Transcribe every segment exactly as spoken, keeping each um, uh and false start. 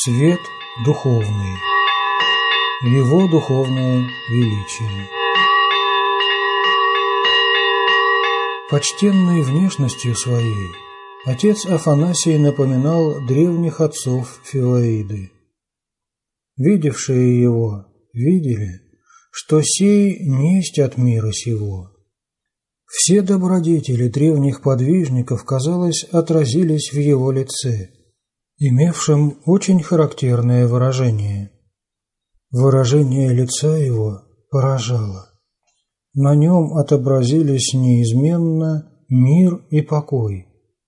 Свет духовный, его духовное величие. Почтенной внешностью своей отец Афанасий напоминал древних отцов Фиваиды. Видевшие его видели, что сей несть от мира сего. Все добродетели древних подвижников, казалось, отразились в его лице, имевшем очень характерное выражение. Выражение лица его поражало. На нем отобразились неизменно мир и покой.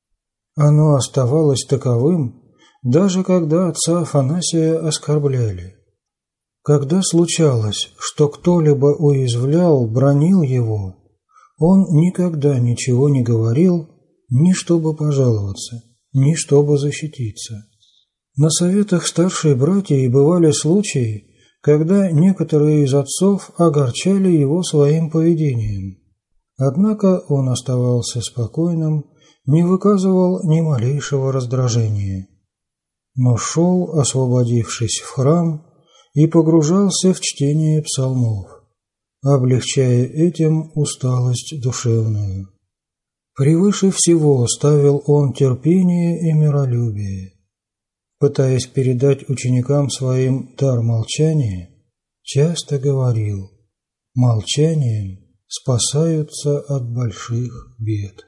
Оно оставалось таковым, даже когда отца Афанасия оскорбляли. Когда случалось, что кто-либо уязвлял, бранил его, он никогда ничего не говорил, ни чтобы пожаловаться, ни чтобы защититься. На советах старшей братьей бывали случаи, когда некоторые из отцов огорчали его своим поведением. Однако он оставался спокойным, не выказывал ни малейшего раздражения, но шел, освободившись в храм, и погружался в чтение псалмов, облегчая этим усталость душевную. Превыше всего ставил он терпение и миролюбие. Пытаясь передать ученикам своим дар молчания, часто говорил: «Молчанием спасаются от больших бед».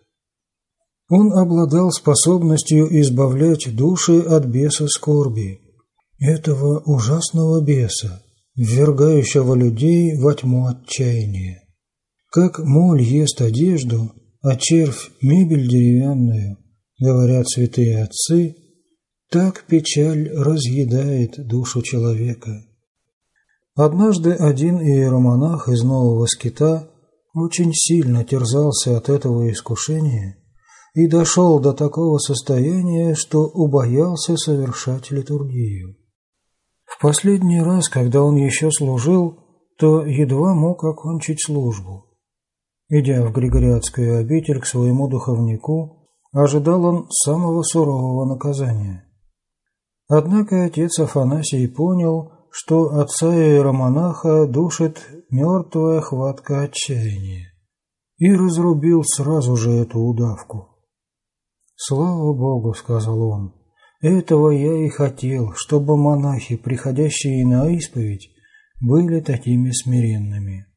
Он обладал способностью избавлять души от беса скорби, этого ужасного беса, ввергающего людей во тьму отчаяния. Как моль ест одежду, а червь – мебель деревянную, говорят святые отцы, так печаль разъедает душу человека. Однажды один иеромонах из Нового Скита очень сильно терзался от этого искушения и дошел до такого состояния, что убоялся совершать литургию. В последний раз, когда он еще служил, то едва мог окончить службу. Идя в Григориатскую обитель к своему духовнику, ожидал он самого сурового наказания. Однако отец Афанасий понял, что отца иеромонаха душит мертвая хватка отчаяния, и разрубил сразу же эту удавку. «Слава Богу, — сказал он, — этого я и хотел, чтобы монахи, приходящие на исповедь, были такими смиренными,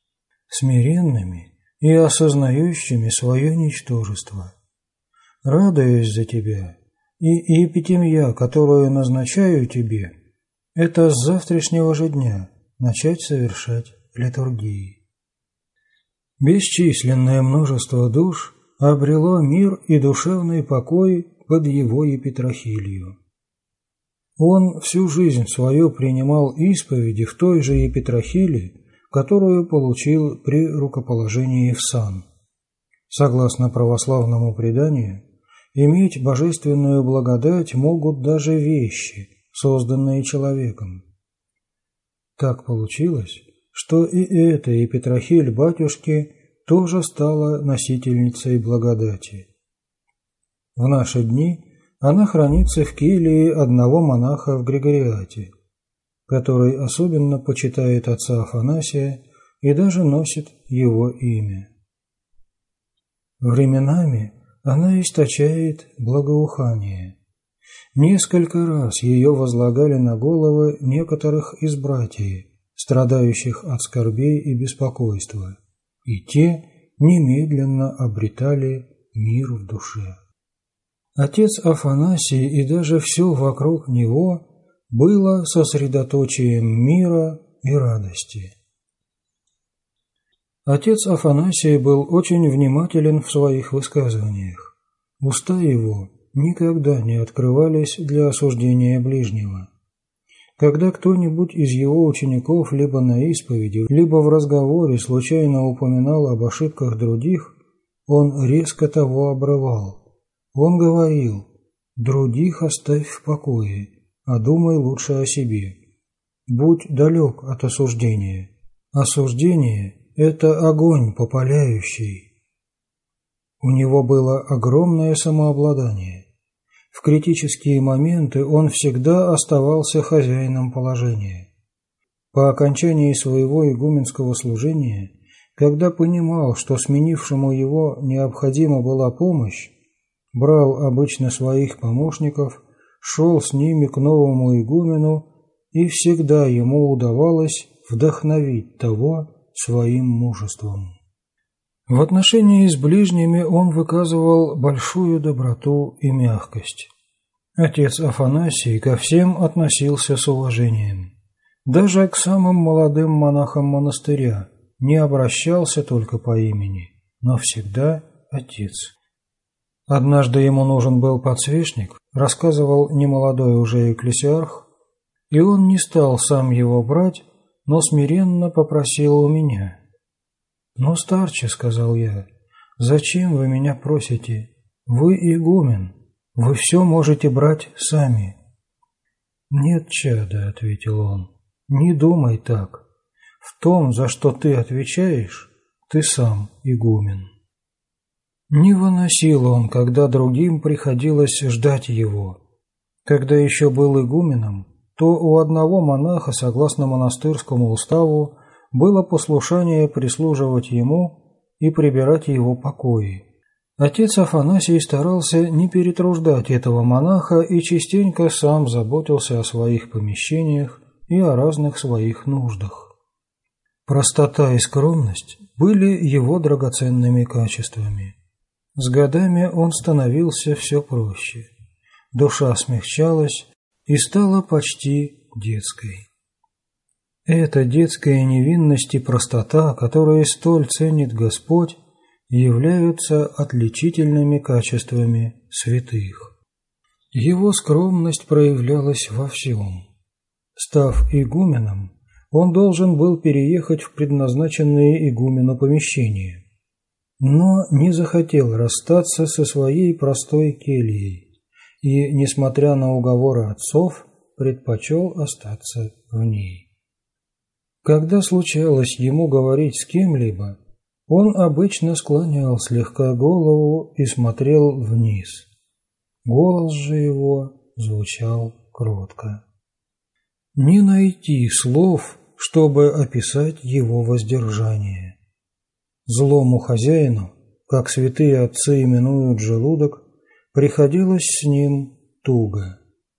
смиренными и осознающими свое ничтожество. Радуюсь за тебя, и епитемья, которую назначаю тебе, это с завтрашнего же дня начать совершать литургии». Бесчисленное множество душ обрело мир и душевный покой под его епитрахилью. Он всю жизнь свою принимал исповеди в той же епитрахилии, которую получил при рукоположении в сан. Согласно православному преданию, иметь божественную благодать могут даже вещи, созданные человеком. Так получилось, что и эта епитрахиль батюшки тоже стала носительницей благодати. В наши дни она хранится в келье одного монаха в Григориате, который особенно почитает отца Афанасия и даже носит его имя. Временами она источает благоухание. Несколько раз ее возлагали на головы некоторых из братьев, страдающих от скорбей и беспокойства, и те немедленно обретали мир в душе. Отец Афанасий и даже все вокруг него было сосредоточием мира и радости. Отец Афанасий был очень внимателен в своих высказываниях. Уста его никогда не открывались для осуждения ближнего. Когда кто-нибудь из его учеников либо на исповеди, либо в разговоре случайно упоминал об ошибках других, он резко того обрывал. Он говорил: «Других оставь в покое, а думай лучше о себе. Будь далек от осуждения. Осуждение – это огонь попаляющий». У него было огромное самообладание. В критические моменты он всегда оставался хозяином положения. По окончании своего игуменского служения, когда понимал, что сменившему его необходима была помощь, брал обычно своих помощников, шел с ними к новому игумену, и всегда ему удавалось вдохновить того своим мужеством. В отношении с ближними он выказывал большую доброту и мягкость. Отец Афанасий ко всем относился с уважением. Даже к самым молодым монахам монастыря не обращался только по имени, но всегда отец. Однажды ему нужен был подсвечник, рассказывал немолодой уже экклесиарх, и он не стал сам его брать, но смиренно попросил у меня. «Ну, старче, — сказал я, — зачем вы меня просите? Вы игумен, вы все можете брать сами». «Нет, чадо, — ответил он, — не думай так. В том, за что ты отвечаешь, ты сам игумен». Не выносил он, когда другим приходилось ждать его. Когда еще был игуменом, то у одного монаха, согласно монастырскому уставу, было послушание прислуживать ему и прибирать его покои. Отец Афанасий старался не перетруждать этого монаха и частенько сам заботился о своих помещениях и о разных своих нуждах. Простота и скромность были его драгоценными качествами. С годами он становился все проще. Душа смягчалась и стала почти детской. Эта детская невинность и простота, которые столь ценит Господь, являются отличительными качествами святых. Его скромность проявлялась во всем. Став игуменом, он должен был переехать в предназначенные игумену помещения, но не захотел расстаться со своей простой кельей и, несмотря на уговоры отцов, предпочел остаться в ней. Когда случалось ему говорить с кем-либо, он обычно склонял слегка голову и смотрел вниз. Голос же его звучал кротко. Не найти слов, чтобы описать его воздержание. Злому хозяину, как святые отцы именуют желудок, приходилось с ним туго.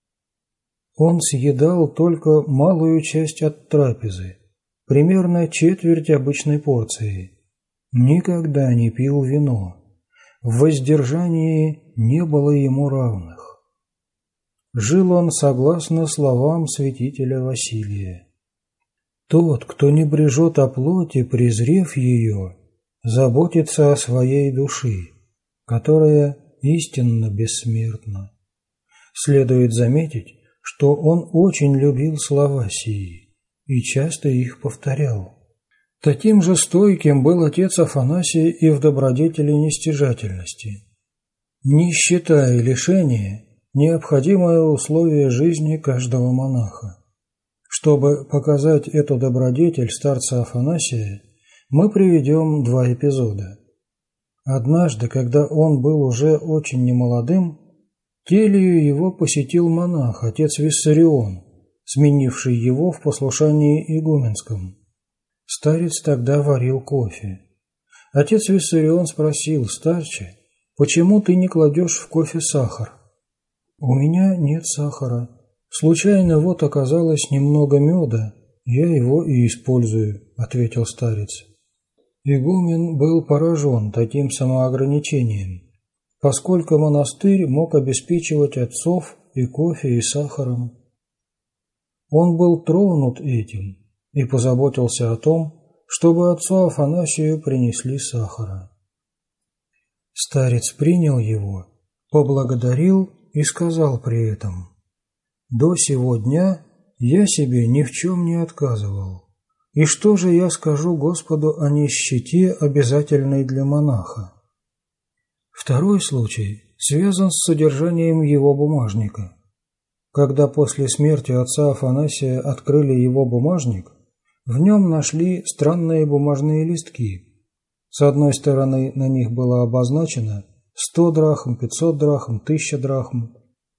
Он съедал только малую часть от трапезы, примерно четверть обычной порции. Никогда не пил вино. В воздержании не было ему равных. Жил он согласно словам святителя Василия. Тот, кто не брежет о плоти, презрев ее, заботится о своей душе, которая истинно бессмертна. Следует заметить, что он очень любил слова сии и часто их повторял. Таким же стойким был отец Афанасий и в добродетели нестяжательности. Нищета и лишение – необходимое условие жизни каждого монаха. Чтобы показать эту добродетель старца Афанасия, мы приведем два эпизода. Однажды, когда он был уже очень немолодым, келью его посетил монах, отец Виссарион, сменивший его в послушании игуменском. Старец тогда варил кофе. Отец Виссарион спросил: «Старче, почему ты не кладешь в кофе сахар?» «У меня нет сахара. Случайно вот оказалось немного меда, я его и использую», — ответил старец. Игумен был поражен таким самоограничением, поскольку монастырь мог обеспечивать отцов и кофе, и сахаром. Он был тронут этим и позаботился о том, чтобы отцу Афанасию принесли сахара. Старец принял его, поблагодарил и сказал при этом: «До сего дня я себе ни в чем не отказывал. И что же я скажу Господу о нищете, обязательной для монаха?» Второй случай связан с содержанием его бумажника. Когда после смерти отца Афанасия открыли его бумажник, в нем нашли странные бумажные листки. С одной стороны на них было обозначено сто драхм, пятьсот драхм, тысяча драхм,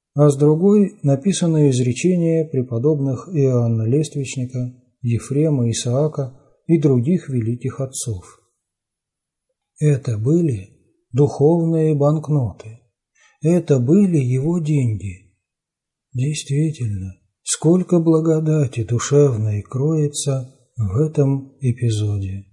а с другой написано изречения преподобных Иоанна Лествичника, Ефрема, Исаака и других великих отцов. Это были духовные банкноты, это были его деньги. Действительно, сколько благодати душевной кроется в этом эпизоде.